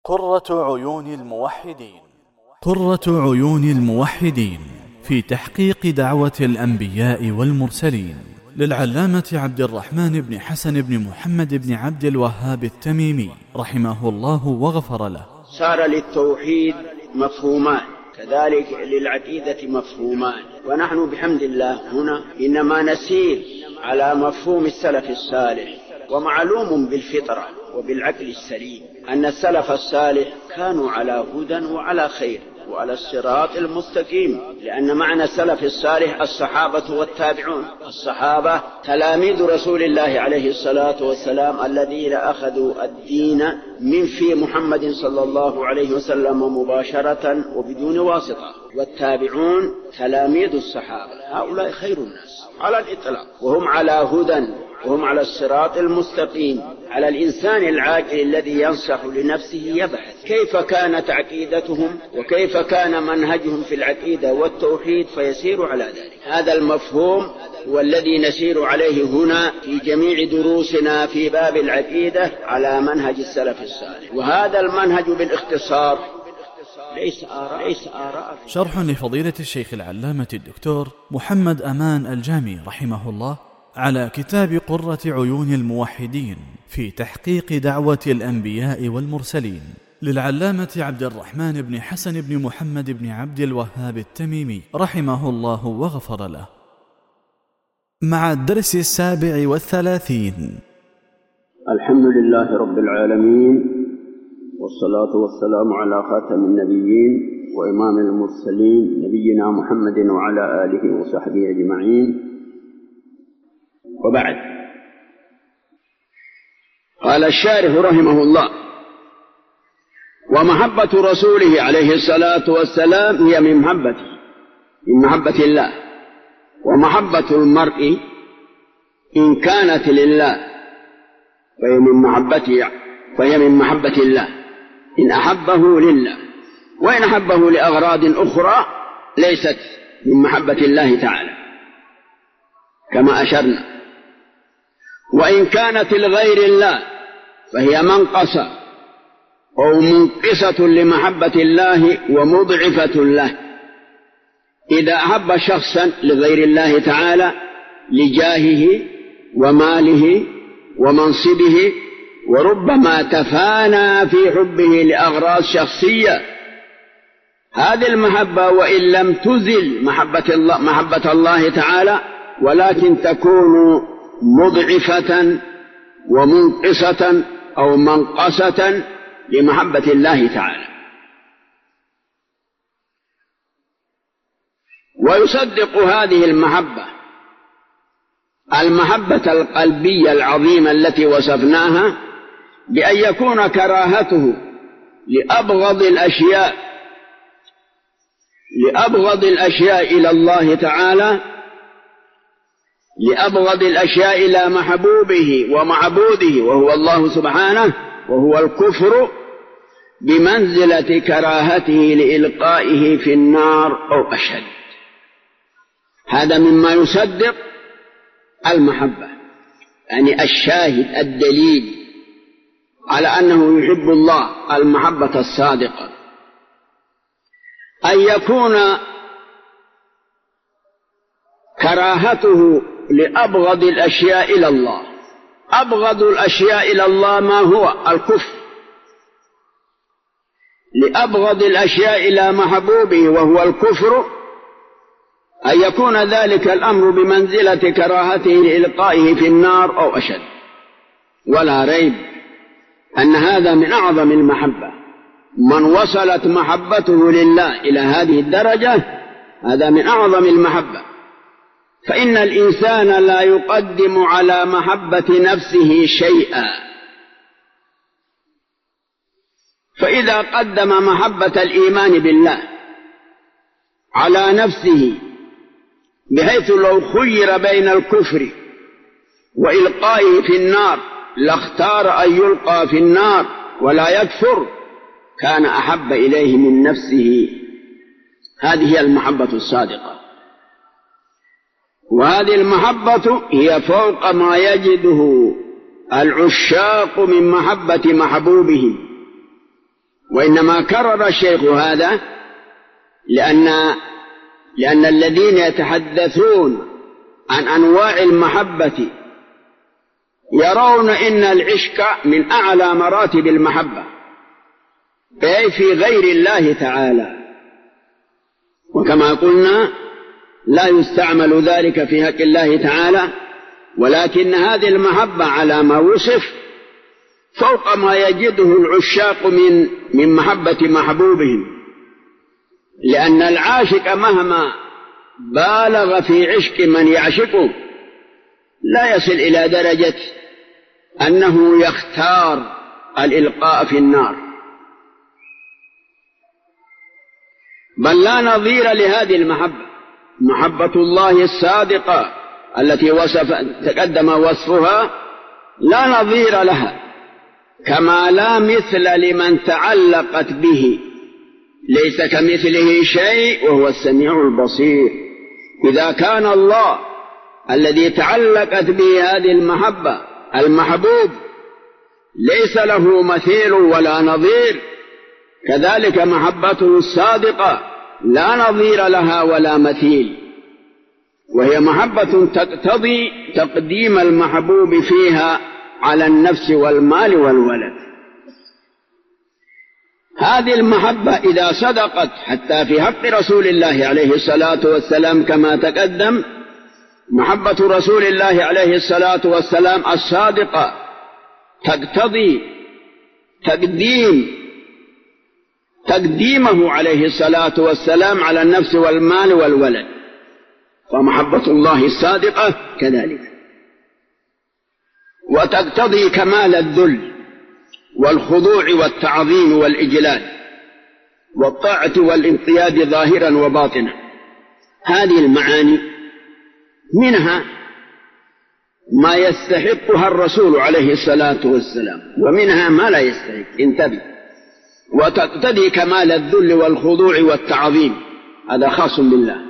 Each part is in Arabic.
قرة عيون الموحدين. قرة عيون الموحدين في تحقيق دعوة الأنبياء والمرسلين، للعلامة عبد الرحمن بن حسن بن محمد بن عبد الوهاب التميمي رحمه الله وغفر له. صار للتوحيد مفهومان، كذلك للعقيدة مفهومان، ونحن بحمد الله هنا إنما نسير على مفهوم السلف الصالح. ومعلوم بالفطرة وبالعقل السليم أن السلف الصالح كانوا على هدى وعلى خير وعلى الصراط المستقيم، لأن معنى السلف الصالح الصحابة والتابعون. الصحابة تلاميذ رسول الله عليه الصلاة والسلام الذين أخذوا الدين من في محمد صلى الله عليه وسلم مباشرة وبدون واسطة، والتابعون تلاميذ الصحابة. هؤلاء خير الناس على الإطلاق، وهم على هدى وهم على الصراط المستقيم. على الإنسان العاقل الذي ينصح لنفسه يبحث كيف كانت عقيدتهم وكيف كان منهجهم في العقيدة والتوحيد فيسير على ذلك. هذا المفهوم هو الذي نسير عليه هنا في جميع دروسنا في باب العقيدة على منهج السلف الصالح، وهذا المنهج بالاختصار ليس آراء. شرح لفضيلة الشيخ العلامة الدكتور محمد أمان الجامي رحمه الله على كتاب قرة عيون الموحدين في تحقيق دعوة الأنبياء والمرسلين، للعلامة عبد الرحمن بن حسن بن محمد بن عبد الوهاب التميمي رحمه الله وغفر له. مع الدرس 37. الحمد لله رب العالمين، والصلاة والسلام على خاتم النبيين وإمام المرسلين نبينا محمد وعلى آله وصحبه أجمعين، وبعد. قال الشارح رحمه الله: ومحبة رسوله عليه الصلاة والسلام هي من محبة الله. ومحبة المرء إن كانت لله فهي من محبة الله إن أحبه لله، وإن أحبه لأغراض أخرى ليست من محبة الله تعالى كما أشرنا. وإن كانت لغير الله فهي منقصة أو منقصة لمحبة الله ومضعفة له. إذا أحب شخصا لغير الله تعالى لجاهه وماله ومنصبه، وربما تفانى في حبه لأغراض شخصية، هذه المحبة وإن لم تزل محبة الله تعالى ولكن تكون مضعفة ومنقصة أو منقصة لمحبة الله تعالى. ويصدق هذه المحبة القلبية العظيمة التي وصفناها بأن يكون كراهته لأبغض الأشياء إلى الله تعالى، لأبغض الأشياء إلى محبوبه ومعبوده وهو الله سبحانه، وهو الكفر، بمنزلة كراهته لإلقائه في النار أو أشد. هذا مما يصدق المحبة، يعني الشاهد الدليل على أنه يحب الله المحبة الصادقة، أن يكون كراهته لأبغض الأشياء إلى الله. أبغض الأشياء إلى الله ما هو؟ الكفر. لأبغض الأشياء إلى محبوبه وهو الكفر، أن يكون ذلك الأمر بمنزلة كراهته لإلقائه في النار أو أشد. ولا ريب أن هذا من أعظم المحبة. من وصلت محبته لله إلى هذه الدرجة هذا من أعظم المحبة. فإن الإنسان لا يقدم على محبة نفسه شيئا، فإذا قدم محبة الإيمان بالله على نفسه بحيث لو خير بين الكفر وإلقائه في النار لاختار أن يلقى في النار ولا يكفر، كان أحب إليه من نفسه. هذه هي المحبة الصادقة. وهذه المحبة هي فوق ما يجده العشاق من محبة محبوبهم. وإنما كرر الشيخ هذا لأن الذين يتحدثون عن أنواع المحبة يرون إن العشق من أعلى مراتب المحبة، أي في غير الله تعالى، وكما قلنا لا يستعمل ذلك في حق الله تعالى، ولكن هذه المحبة على ما وصف فوق ما يجده العشاق من محبة محبوبهم، لأن العاشق مهما بالغ في عشق من يعشقه لا يصل إلى درجة أنه يختار الإلقاء في النار، بل لا نظير لهذه المحبة. محبة الله الصادقة التي تقدم وصفها لا نظير لها، كما لا مثل لمن تعلقت به، ليس كمثله شيء وهو السميع البصير. إذا كان الله الذي تعلقت به هذه المحبة المحبوب ليس له مثيل ولا نظير، كذلك محبته الصادقة لا نظير لها ولا مثيل، وهي محبة تقتضي تقديم المحبوب فيها على النفس والمال والولد. هذه المحبة إذا صدقت حتى في حق رسول الله عليه الصلاة والسلام كما تقدم، محبة رسول الله عليه الصلاة والسلام الصادقة تقتضي تقديمه عليه الصلاة والسلام على النفس والمال والولد، فمحبة الله الصادقة كذلك، وتقتضي كمال الذل والخضوع والتعظيم والإجلال والطاعة والانقياد ظاهرا وباطنا. هذه المعاني منها ما يستحقها الرسول عليه الصلاة والسلام، ومنها ما لا يستحق، انتبه. وتقتضي كمال الذل والخضوع والتعظيم، هذا خاص بالله،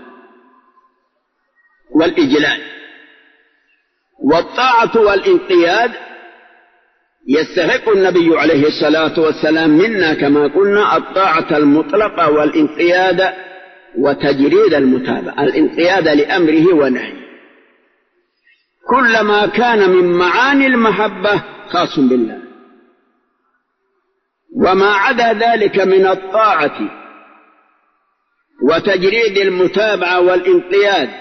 والإجلال، والطاعة والانقياد يستحق النبي عليه الصلاة والسلام منا كما قلنا الطاعة المطلقة والانقياد وتجريد المتابعة، الانقياد لأمره ونهيه. كل ما كان من معاني المحبة خاص بالله، وما عدا ذلك من الطاعة وتجريد المتابعة والانقياد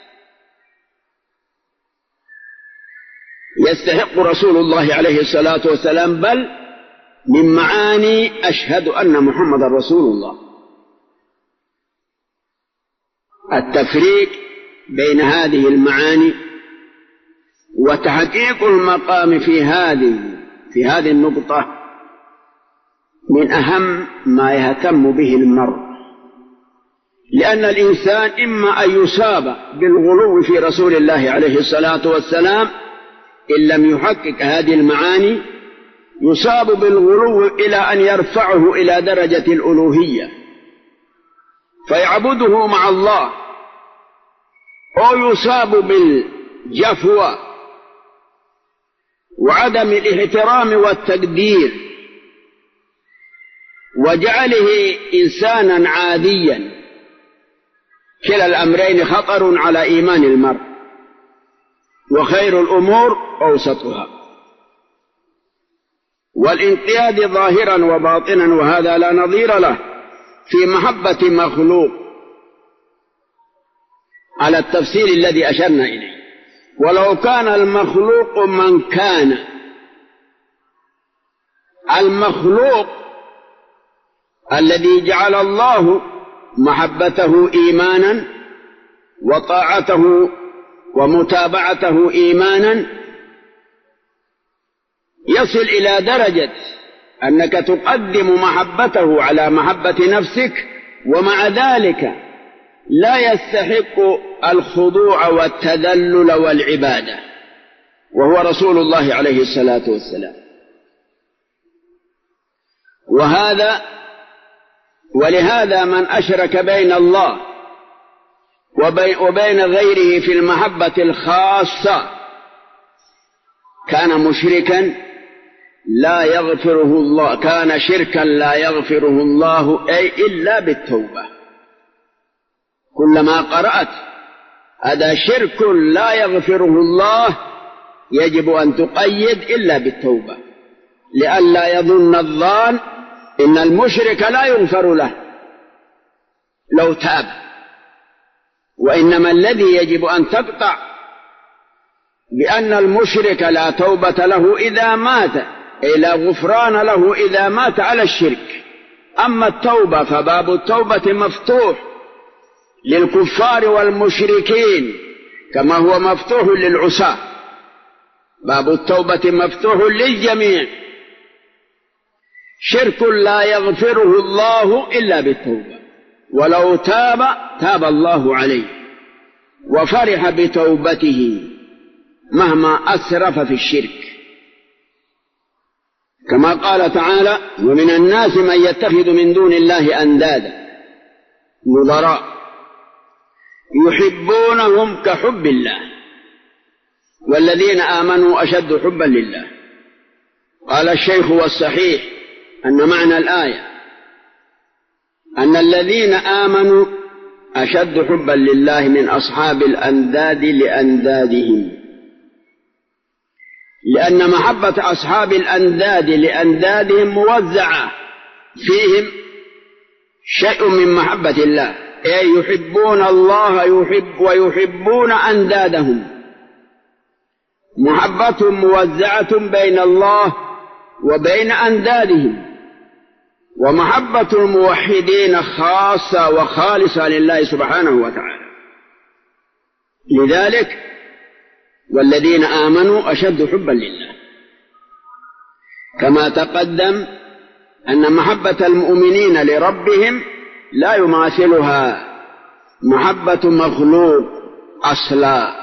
يستحق رسول الله عليه الصلاة والسلام، بل من معاني أشهد أن محمد رسول الله. التفريق بين هذه المعاني وتحقيق المقام في هذه النقطة من أهم ما يهتم به المرء، لأن الإنسان إما أن يصاب بالغلو في رسول الله عليه الصلاة والسلام إن لم يحقق هذه المعاني، يصاب بالغلو إلى أن يرفعه إلى درجة الألوهية فيعبده مع الله، أو يصاب بالجفوة وعدم الاحترام والتقدير وجعله إنسانا عاديا. كلا الأمرين خطر على إيمان المرء، وخير الأمور أوسطها، والانقياد ظاهرا وباطنا، وهذا لا نظير له في محبة مخلوق على التفسير الذي أشرنا إليه. ولو كان المخلوق من كان، المخلوق الذي جعل الله محبته إيمانا وطاعته ومتابعته إيمانا، يصل إلى درجة أنك تقدم محبته على محبة نفسك، ومع ذلك لا يستحق الخضوع والتذلل والعبادة، وهو رسول الله عليه الصلاة والسلام. ولهذا من أشرك بين الله وبين غيره في المحبة الخاصة كان مشركا لا يغفره الله، كان شركا لا يغفره الله أي إلا بالتوبة. كلما قرأت هذا شرك لا يغفره الله يجب أن تقيد إلا بالتوبة، لئلا يظن الظان إن المشرك لا يغفر له لو تاب، وإنما الذي يجب أن تقطع بأن المشرك لا توبة له إذا مات، أي لا غفران له إذا مات على الشرك. أما التوبة فباب التوبة مفتوح للكفار والمشركين كما هو مفتوح للعصاة، باب التوبة مفتوح للجميع. شرك لا يغفره الله إلا بالتوبة، ولو تاب تاب الله عليه وفرح بتوبته مهما أسرف في الشرك، كما قال تعالى: ومن الناس من يتخذ من دون الله أندادا نظراء يحبونهم كحب الله والذين آمنوا أشد حبا لله. قال الشيخ والصحيح أن معنى الآية أن الذين آمنوا أشد حبا لله من أصحاب الأنداد لأندادهم، لأن محبة أصحاب الأنداد لأندادهم موزعة فيهم شيء من محبة الله، أي يحبون الله ويحبون أندادهم، محبتهم موزعة بين الله وبين أندادهم، ومحبة الموحدين خاصة وخالصة لله سبحانه وتعالى. لذلك والذين آمنوا أشد حبا لله، كما تقدم أن محبة المؤمنين لربهم لا يماثلها محبة مخلوق أصلا،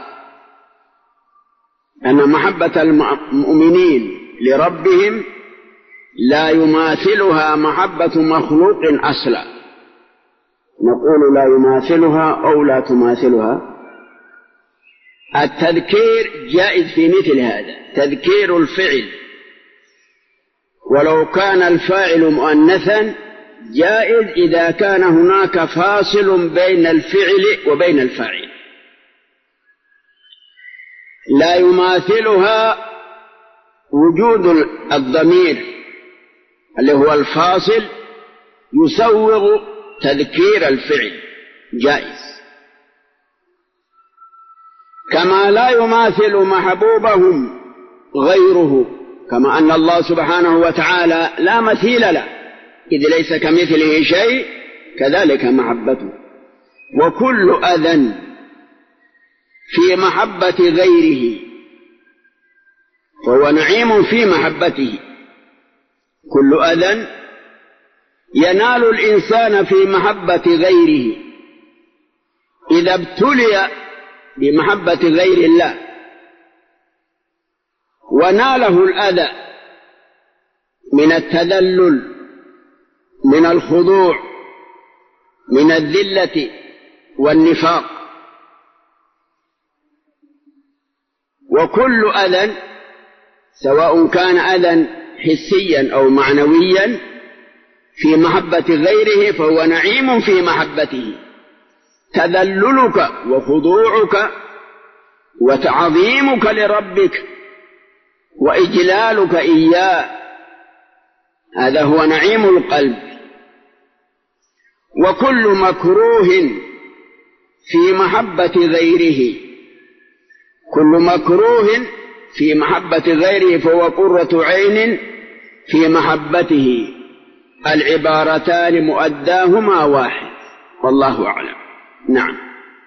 أن محبة المؤمنين لربهم لا يماثلها محبة مخلوق أصلا. نقول لا يماثلها أو لا تماثلها. التذكير جائز في مثل هذا، تذكير الفعل ولو كان الفاعل مؤنثا جائز إذا كان هناك فاصل بين الفعل وبين الفاعل. لا يماثلها وجود الضمير اللي هو الفاصل يسوغ تذكير الفعل، جائز. كما لا يماثل محبوبهم غيره، كما أن الله سبحانه وتعالى لا مثيل له إذ ليس كمثله شيء، كذلك محبته. وكل أذى في محبة غيره فهو نعيم في محبته. كل أذى ينال الإنسان في محبة غيره إذا ابتلي بمحبة غير الله وناله الأذى من التذلل، من الخضوع، من الذلة والنفاق. وكل أذى سواء كان أذى حسيا أو معنويا في محبة غيره فهو نعيم في محبته. تذللك وخضوعك وتعظيمك لربك وإجلالك إياه، هذا هو نعيم القلب. وكل مكروه في محبة غيره، كل مكروه في محبة غيره فهو قرة عين في محبته. العبارتان مؤداهما واحد، والله أعلم. نعم.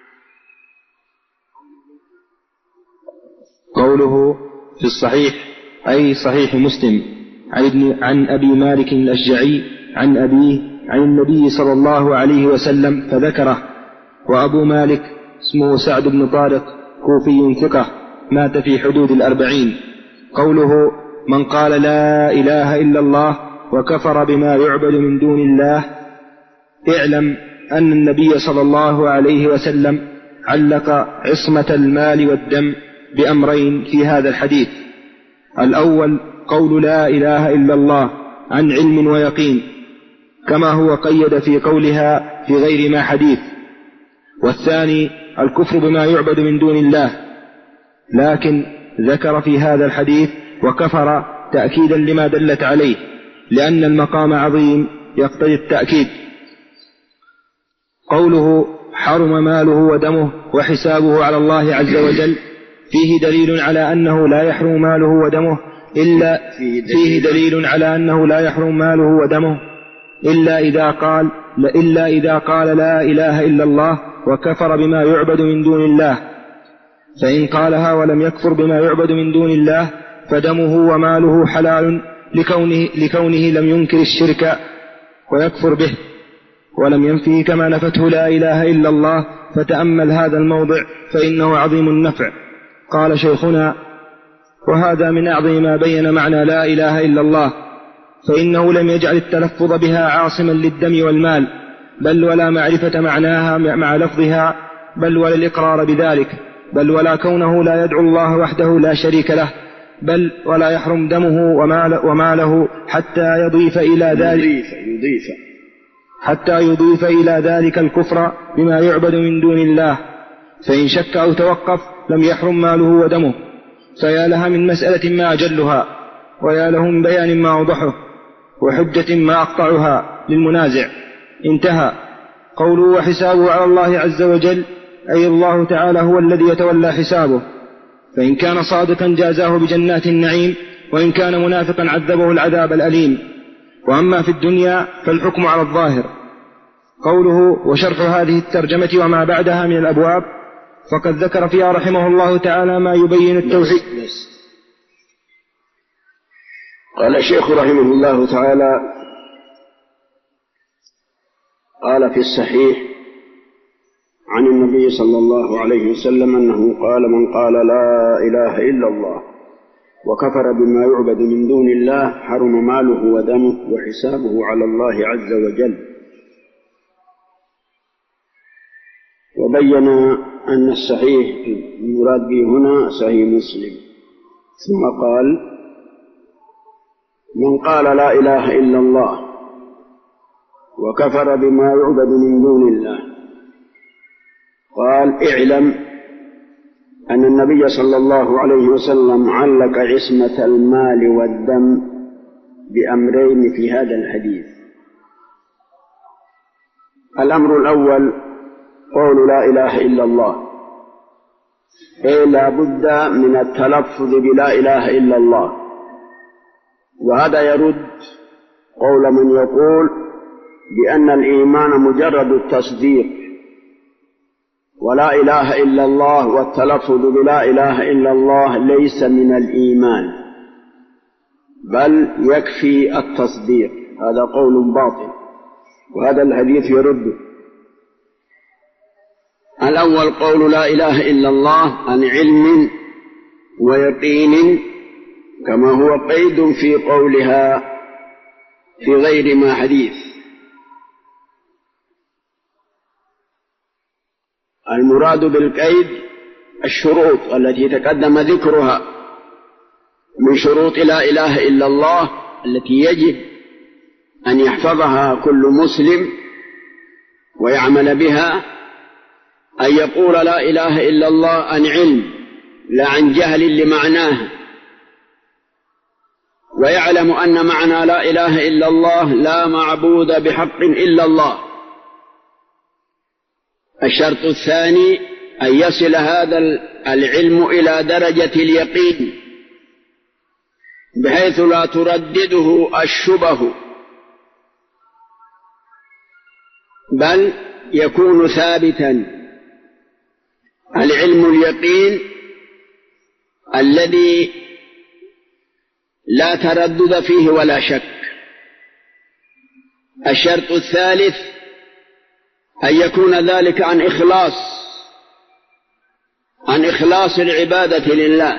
قوله في الصحيح أي صحيح مسلم عن أبي مالك الأشجعي عن أبيه عن النبي صلى الله عليه وسلم فذكره. وأبو مالك اسمه سعد بن طارق، كوفي ثقة، مات في حدود 40. قوله من قال لا إله إلا الله وكفر بما يعبد من دون الله، اعلم أن النبي صلى الله عليه وسلم علق عصمة المال والدم بأمرين في هذا الحديث. الأول قول لا إله إلا الله عن علم ويقين، كما هو قيد في قولها في غير ما حديث. والثاني الكفر بما يعبد من دون الله، لكن ذكر في هذا الحديث وكفر تأكيدا لما دلت عليه، لأن المقام عظيم يقتضي التأكيد. قوله حرم ماله ودمه وحسابه على الله عز وجل فيه دليل على أنه لا يحرم ماله ودمه إلا إذا قال لا إله إلا الله وكفر بما يعبد من دون الله. فإن قالها ولم يكفر بما يعبد من دون الله فدمه وماله حلال لكونه لم ينكر الشرك ويكفر به ولم ينفيه كما نفته لا إله إلا الله. فتأمل هذا الموضع فإنه عظيم النفع. قال شيخنا: وهذا من أعظم ما بين معنى لا إله إلا الله، فإنه لم يجعل التلفظ بها عاصما للدم والمال، بل ولا معرفة معناها مع لفظها، بل ولا الإقرار بذلك، بل ولا كونه لا يدعو الله وحده لا شريك له، بل ولا يحرم دمه وماله حتى يضيف إلى ذلك الكفر بما يعبد من دون الله. فإن شك أو توقف لم يحرم ماله ودمه. فيا لها من مسألة ما أجلها، ويا له من بيان ما أوضحه، وحجة ما أقطعها للمنازع. انتهى. قوله وحسابه على الله عز وجل، أي الله تعالى هو الذي يتولى حسابه، فإن كان صادقا جازاه بجنات النعيم، وإن كان منافقا عذبه العذاب الأليم. وأما في الدنيا فالحكم على الظاهر. قوله وشرح هذه الترجمة وما بعدها من الأبواب، فقد ذكر فيها رحمه الله تعالى ما يبين التوحيد. قال الشيخ رحمه الله تعالى: قال في الصحيح عن النبي صلى الله عليه وسلم أنه قال: من قال لا إله إلا الله وكفر بما يعبد من دون الله حرم ماله ودمه وحسابه على الله عز وجل. وبين أن الصحيح المراد به هنا صحيح مسلم. ثم قال: من قال لا إله إلا الله وكفر بما يعبد من دون الله، قال: اعلم أن النبي صلى الله عليه وسلم علق عصمة المال والدم بأمرين في هذا الحديث. الأمر الأول قول لا إله إلا الله، أي لا بد من التلفظ بلا إله إلا الله، وهذا يرد قول من يقول بأن الإيمان مجرد التصديق، ولا إله إلا الله والتلفظ بلا إله إلا الله ليس من الإيمان، بل يكفي التصديق. هذا قول باطل، وهذا الحديث يرده. الأول قول لا إله إلا الله عن علم ويقين، كما هو قيد في قولها في غير ما حديث. المراد بالقيد الشروط التي تقدم ذكرها من شروط لا إله إلا الله التي يجب أن يحفظها كل مسلم ويعمل بها، أن يقول لا إله إلا الله عن علم لا عن جهل لمعناها، ويعلم أن معنى لا إله إلا الله لا معبود بحق إلا الله. الشرط الثاني أن يصل هذا العلم إلى درجة اليقين بحيث لا تردده الشبه، بل يكون ثابتا. العلم اليقين الذي لا تردد فيه ولا شك. الشرط الثالث أن يكون ذلك عن إخلاص العبادة لله،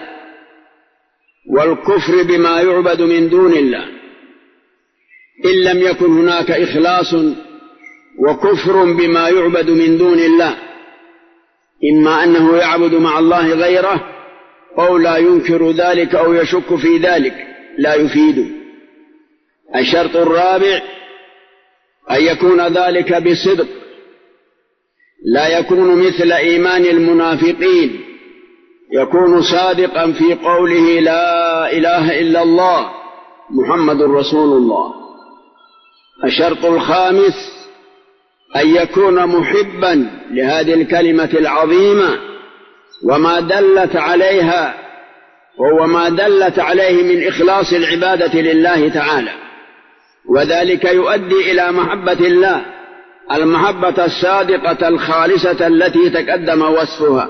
والكفر بما يعبد من دون الله. إن لم يكن هناك إخلاص وكفر بما يعبد من دون الله، إما أنه يعبد مع الله غيره، أو لا ينكر ذلك أو يشك في ذلك لا يفيد. الشرط الرابع أن يكون ذلك بصدق، لا يكون مثل إيمان المنافقين، يكون صادقا في قوله لا إله إلا الله محمد رسول الله. الشرط الخامس أن يكون محبا لهذه الكلمة العظيمة وما دلت عليها، وهو ما دلت عليه من إخلاص العبادة لله تعالى، وذلك يؤدي إلى محبة الله، المحبة الصادقة الخالصة التي تقدم وصفها.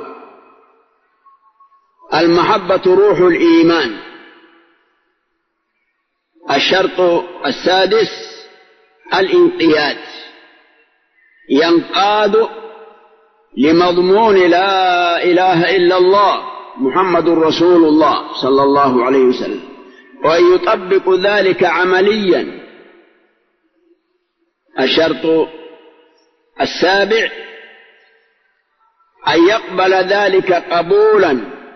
المحبة روح الإيمان. الشرط السادس الانقياد، ينقاد لمضمون لا إله إلا الله محمد رسول الله صلى الله عليه وسلم، وأن يطبق ذلك عمليا. الشرط السابع أن يقبل ذلك قبولا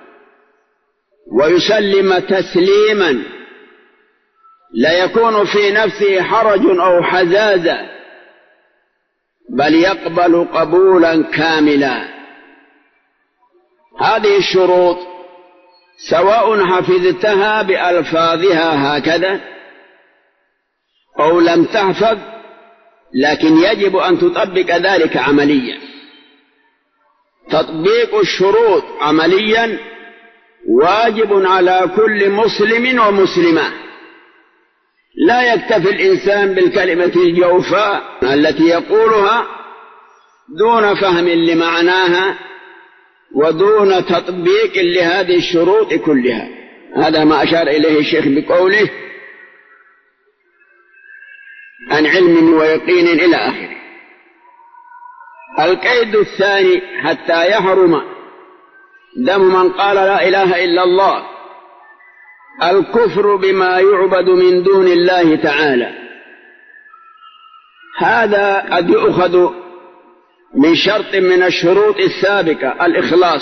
ويسلم تسليما، لا يكون في نفسه حرج أو حزازة، بل يقبل قبولا كاملا. هذه الشروط سواء حفظتها بألفاظها هكذا أو لم تحفظ، لكن يجب أن تطبق ذلك عمليا. تطبيق الشروط عمليا واجب على كل مسلم ومسلمة. لا يكتفي الإنسان بالكلمة الجوفاء التي يقولها دون فهم لمعناها ودون تطبيق لهذه الشروط كلها. هذا ما أشار إليه الشيخ بقوله عن علم ويقين إلى آخره. القيد الثاني حتى يحرم دم من قال لا إله إلا الله الكفر بما يعبد من دون الله تعالى. هذا قد يؤخذ من شرط من الشروط السابقة الإخلاص،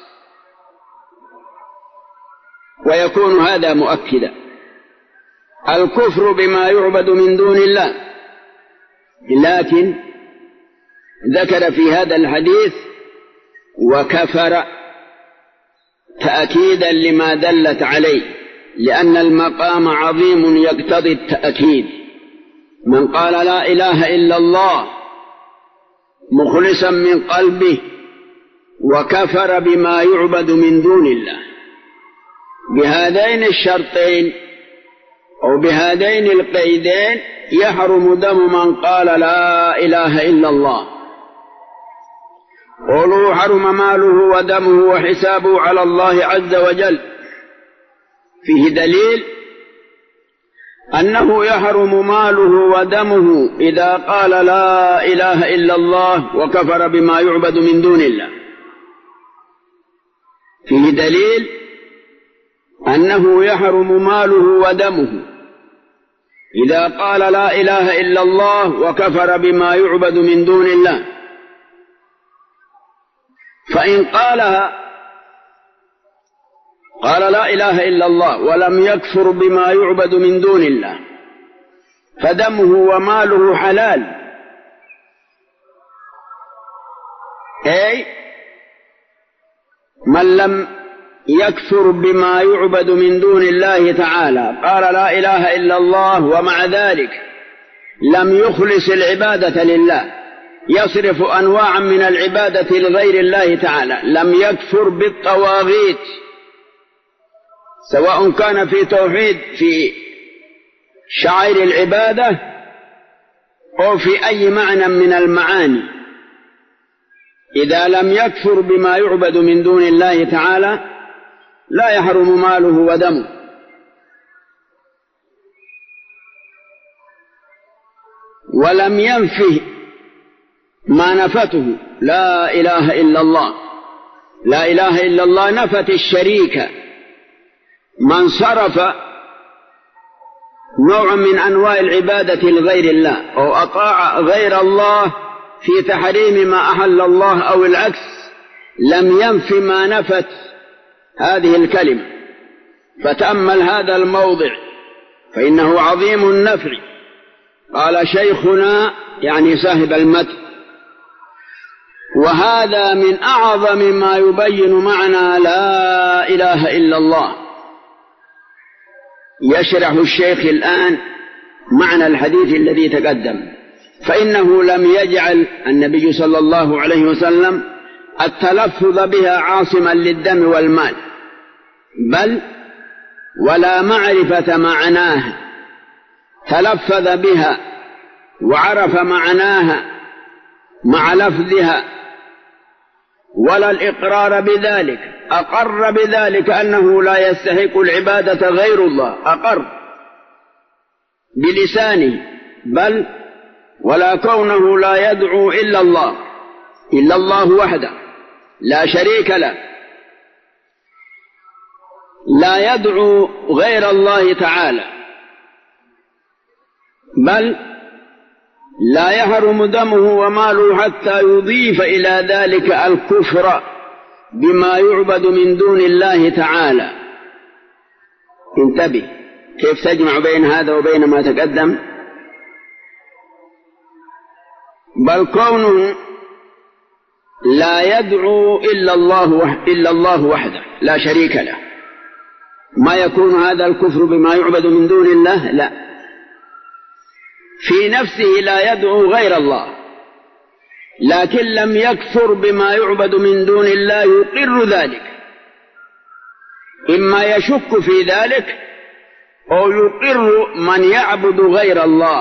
ويكون هذا مؤكدا. الكفر بما يعبد من دون الله، لكن ذكر في هذا الحديث وكفر تأكيدا لما دلت عليه، لأن المقام عظيم يقتضي التأكيد. من قال لا إله إلا الله مخلصا من قلبه وكفر بما يعبد من دون الله، بهذين الشرطين أو بهذين القيدين يحرم دم من قال لا إله إلا الله. قولوا حرم ماله ودمه وحسابه على الله عز وجل، فيه دليل أنه يحرم ماله ودمه إذا قال لا إله إلا الله وكفر بما يعبد من دون الله. فيه دليل أنه يحرم ماله ودمه إذا قال لا إله إلا الله وكفر بما يعبد من دون الله. فإن قال لا إله إلا الله ولم يكفر بما يعبد من دون الله فدمه وماله حلال، أي من لم يكفر بما يعبد من دون الله تعالى قال لا إله إلا الله ومع ذلك لم يخلص العبادة لله، يصرف أنواعا من العبادة لغير الله تعالى، لم يكفر بالطواغيت، سواء كان في توحيد في شعائر العبادة أو في أي معنى من المعاني. إذا لم يكفر بما يعبد من دون الله تعالى لا يحرم ماله ودمه. ولم ينفه ما نفته لا إله إلا الله. لا إله إلا الله نفت الشريك، من صرف نوع من أنواع العبادة لغير الله أو أطاع غير الله في تحريم ما أحل الله أو العكس لم ينف ما نفت هذه الكلمة، فتأمل هذا الموضع فإنه عظيم النفع. قال شيخنا يعني صاحب المتن: وهذا من أعظم ما يبين معنى لا إله إلا الله. يشرح الشيخ الآن معنى الحديث الذي تقدم، فإنه لم يجعل النبي صلى الله عليه وسلم التلفظ بها عاصما للدم والمال، بل ولا معرفة معناها، تلفظ بها وعرف معناها مع لفظها، ولا الإقرار بذلك، أقر بذلك أنه لا يستحق العبادة غير الله، أقر بلسانه، بل ولا كونه لا يدعو إلا الله وحده لا شريك له، لا يدعو غير الله تعالى، بل لا يحرم دمه وماله حتى يضيف إلى ذلك الكفر بما يعبد من دون الله تعالى. انتبه كيف تجمع بين هذا وبين ما تقدم. بل كونه لا يدعو إلا الله وحده لا شريك له، ما يكون هذا الكفر بما يعبد من دون الله؟ لا، في نفسه لا يدعو غير الله، لكن لم يكفر بما يعبد من دون الله، يقر ذلك، إما يشك في ذلك أو يقر من يعبد غير الله.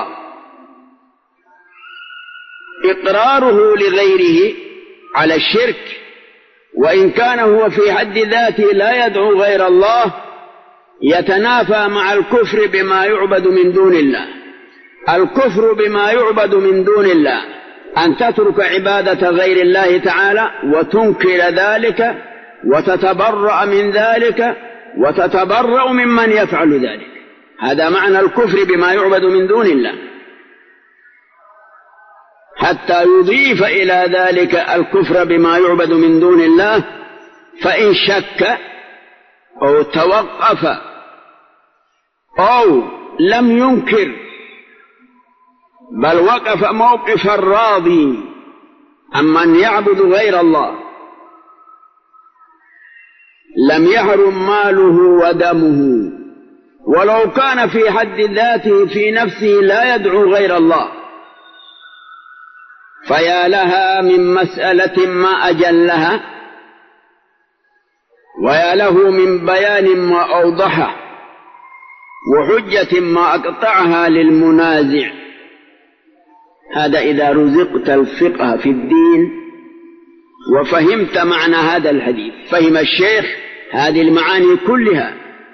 إقراره لغيره على الشرك، وإن كان هو في حد ذاته لا يدعو غير الله، يتنافى مع الكفر بما يعبد من دون الله. الكفر بما يعبد من دون الله أن تترك عبادة غير الله تعالى وتنكر ذلك وتتبرأ من ذلك وتتبرأ ممن يفعل ذلك، هذا معنى الكفر بما يعبد من دون الله، حتى يضيف إلى ذلك الكفر بما يعبد من دون الله. فإن شك أو توقف أو لم ينكر، بل وقف موقف الراضي عمن يعبد غير الله، لم يحرم ماله ودمه، ولو كان في حد ذاته في نفسه لا يدعو غير الله. فيا لها من مسألة ما أجلها، ويا له من بيان ما أوضحه، وحجة ما أقطعها للمنازع. هذا إذا رزقت الفقه في الدين وفهمت معنى هذا الحديث. فهم الشيخ هذه المعاني كلها،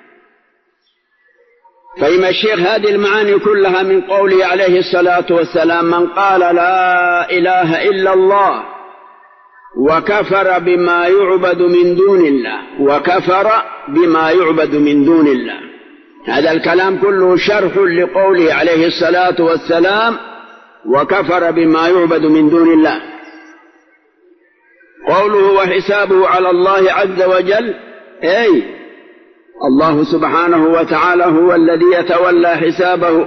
فهم الشيخ هذه المعاني كلها من قوله عليه الصلاة والسلام: من قال لا إله إلا الله وكفر بما يعبد من دون الله، وكفر بما يعبد من دون الله. هذا الكلام كله شرح لقوله عليه الصلاة والسلام: وكفر بما يعبد من دون الله. قوله وحسابه على الله عز وجل، أي الله سبحانه وتعالى هو الذي يتولى حسابه.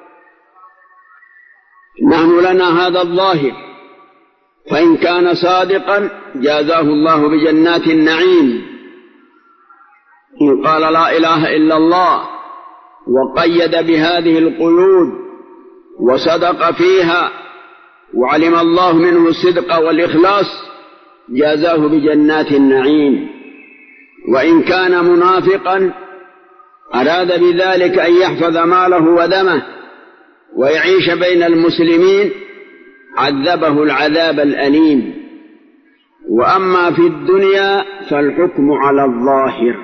نحن لنا هذا الظاهر، فإن كان صادقا جازاه الله بجنات النعيم. إن قال لا إله إلا الله وقيد بهذه القيود وصدق فيها وعلم الله منه الصدق والإخلاص جازاه بجنات النعيم. وإن كان منافقا أراد بذلك أن يحفظ ماله ودمه ويعيش بين المسلمين عذبه العذاب الأليم. وأما في الدنيا فالحكم على الظاهر.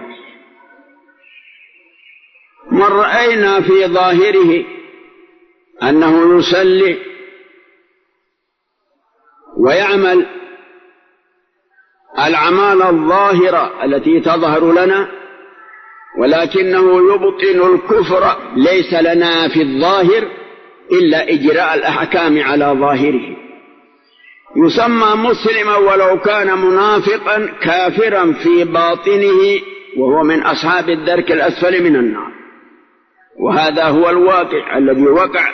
من رأينا في ظاهره أنه يصلي ويعمل الأعمال الظاهرة التي تظهر لنا، ولكنه يبطن الكفر، ليس لنا في الظاهر إلا إجراء الأحكام على ظاهره. يسمى مسلما ولو كان منافقا كافرا في باطنه وهو من أصحاب الدرك الأسفل من النار. وهذا هو الواقع الذي وقع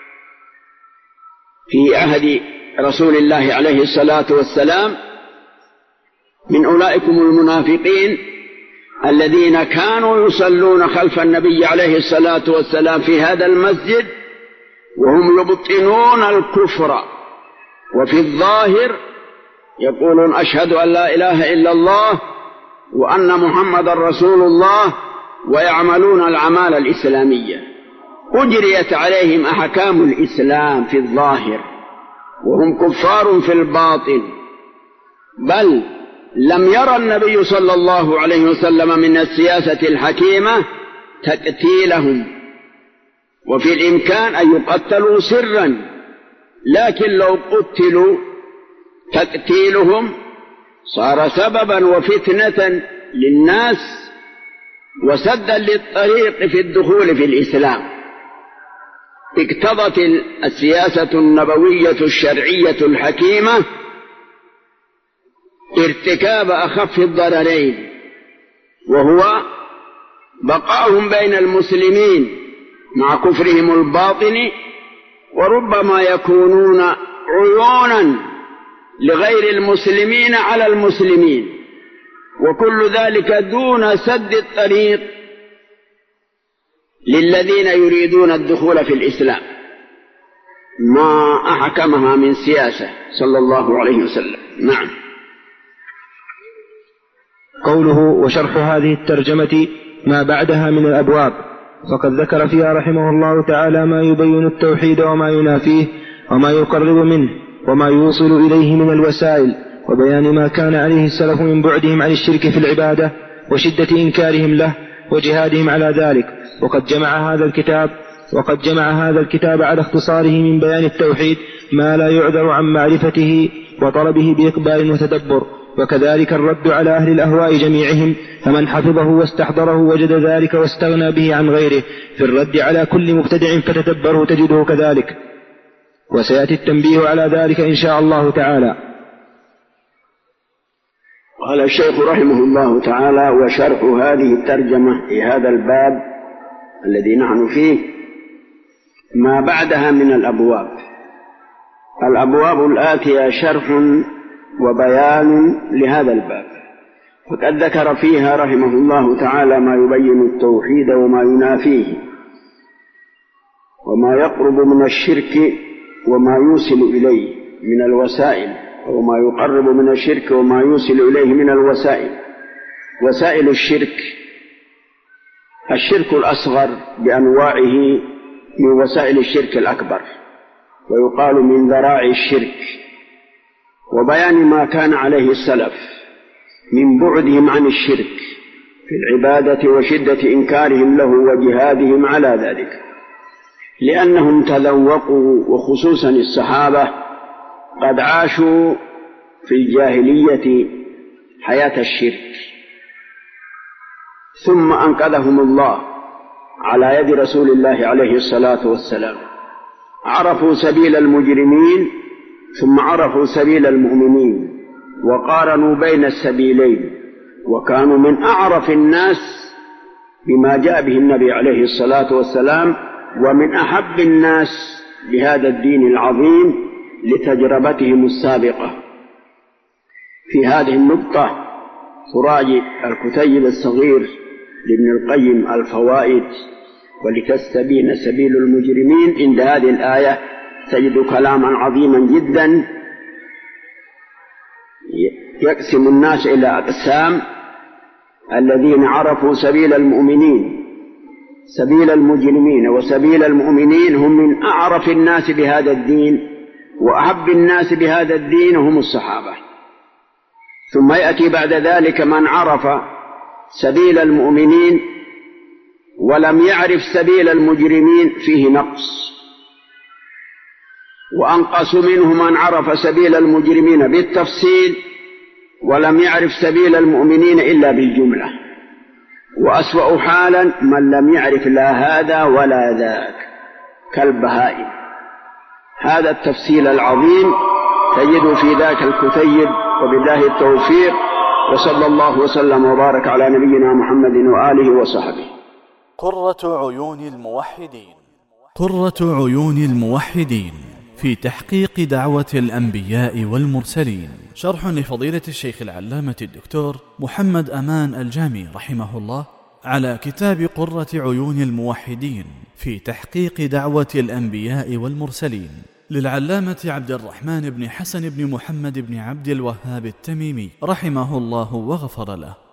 في عهد رسول الله عليه الصلاة والسلام من أولئكم المنافقين الذين كانوا يصلون خلف النبي عليه الصلاة والسلام في هذا المسجد وهم يبطنون الكفر، وفي الظاهر يقولون أشهد أن لا إله إلا الله وأن محمد رسول الله، ويعملون الأعمال الإسلامية، أجريت عليهم أحكام الإسلام في الظاهر وهم كفار في الباطن. بل لم يرى النبي صلى الله عليه وسلم من السياسة الحكيمة تقتيلهم، وفي الإمكان أن يقتلوا سرا، لكن لو قتلوا تقتيلهم صار سببا وفتنة للناس وسدا للطريق في الدخول في الإسلام. اقتضت السياسة النبوية الشرعية الحكيمة ارتكاب أخف الضررين، وهو بقاؤهم بين المسلمين مع كفرهم الباطن، وربما يكونون عيونا لغير المسلمين على المسلمين، وكل ذلك دون سد الطريق للذين يريدون الدخول في الإسلام. ما أحكمها من سياسة صلى الله عليه وسلم. نعم. قوله وشرح هذه الترجمة ما بعدها من الأبواب، فقد ذكر فيها رحمه الله تعالى ما يبين التوحيد وما ينافيه وما يقرب منه وما يوصل إليه من الوسائل، وبيان ما كان عليه السلف من بعدهم عن الشرك في العبادة وشدة إنكارهم له وجهادهم على ذلك. وقد جمع هذا الكتاب على اختصاره من بيان التوحيد ما لا يعذر عن معرفته وطلبه بإقبال وتدبر، وكذلك الرد على أهل الأهواء جميعهم، فمن حفظه واستحضره وجد ذلك واستغنى به عن غيره. في الرد على كل مبتدع فتتبره تجده كذلك، وسيأتي التنبيه على ذلك إن شاء الله تعالى. قال الشيخ رحمه الله تعالى: وشرح هذه الترجمة في هذا الباب الذي نحن فيه ما بعدها من الأبواب. الأبواب الآتية شرح وبيان لهذا الباب، فقد ذكر فيها رحمه الله تعالى ما يبين التوحيد وما ينافيه وما يقرب من الشرك وما يوصل إليه من الوسائل، وما يقرب من الشرك وما يوصل إليه من الوسائل. وسائل الشرك: الشرك الأصغر بأنواعه من وسائل الشرك الأكبر، ويقال من ذراعي الشرك، وبيان ما كان عليه السلف من بعدهم عن الشرك في العبادة وشدة إنكارهم له وجهادهم على ذلك، لأنهم تذوقوا، وخصوصا الصحابة قد عاشوا في الجاهلية حياة الشرك، ثم أنقذهم الله على يد رسول الله عليه الصلاة والسلام. عرفوا سبيل المجرمين ثم عرفوا سبيل المؤمنين، وقارنوا بين السبيلين، وكانوا من أعرف الناس بما جاء به النبي عليه الصلاة والسلام، ومن أحب الناس بهذا الدين العظيم لتجربتهم السابقة. في هذه النقطة تراجع الكتيب الصغير لابن القيم الفوائد ولتستبين سبيل المجرمين. عند هذه الآية تجد كلاما عظيما جدا يقسم الناس إلى أقسام: الذين عرفوا سبيل المؤمنين، سبيل المجرمين، وسبيل المؤمنين. هم من أعرف الناس بهذا الدين وأحب الناس بهذا الدين هم الصحابة. ثم يأتي بعد ذلك من عرف سبيل المؤمنين ولم يعرف سبيل المجرمين، فيه نقص. وأنقص منه من عرف سبيل المجرمين بالتفصيل ولم يعرف سبيل المؤمنين إلا بالجملة. وأسوأ حالا من لم يعرف لا هذا ولا ذاك كالبهائم. هذا التفصيل العظيم تجد في ذاك الكتيب، وبالله التوفيق وصلى الله وسلم وبارك على نبينا محمد وآله وصحبه. قرة عيون الموحدين. قرة عيون الموحدين في تحقيق دعوة الأنبياء والمرسلين، شرح لفضيلة الشيخ العلامة الدكتور محمد أمان الجامي رحمه الله على كتاب قرة عيون الموحدين في تحقيق دعوة الأنبياء والمرسلين للعلامة عبد الرحمن بن حسن بن محمد بن عبد الوهاب التميمي رحمه الله وغفر له.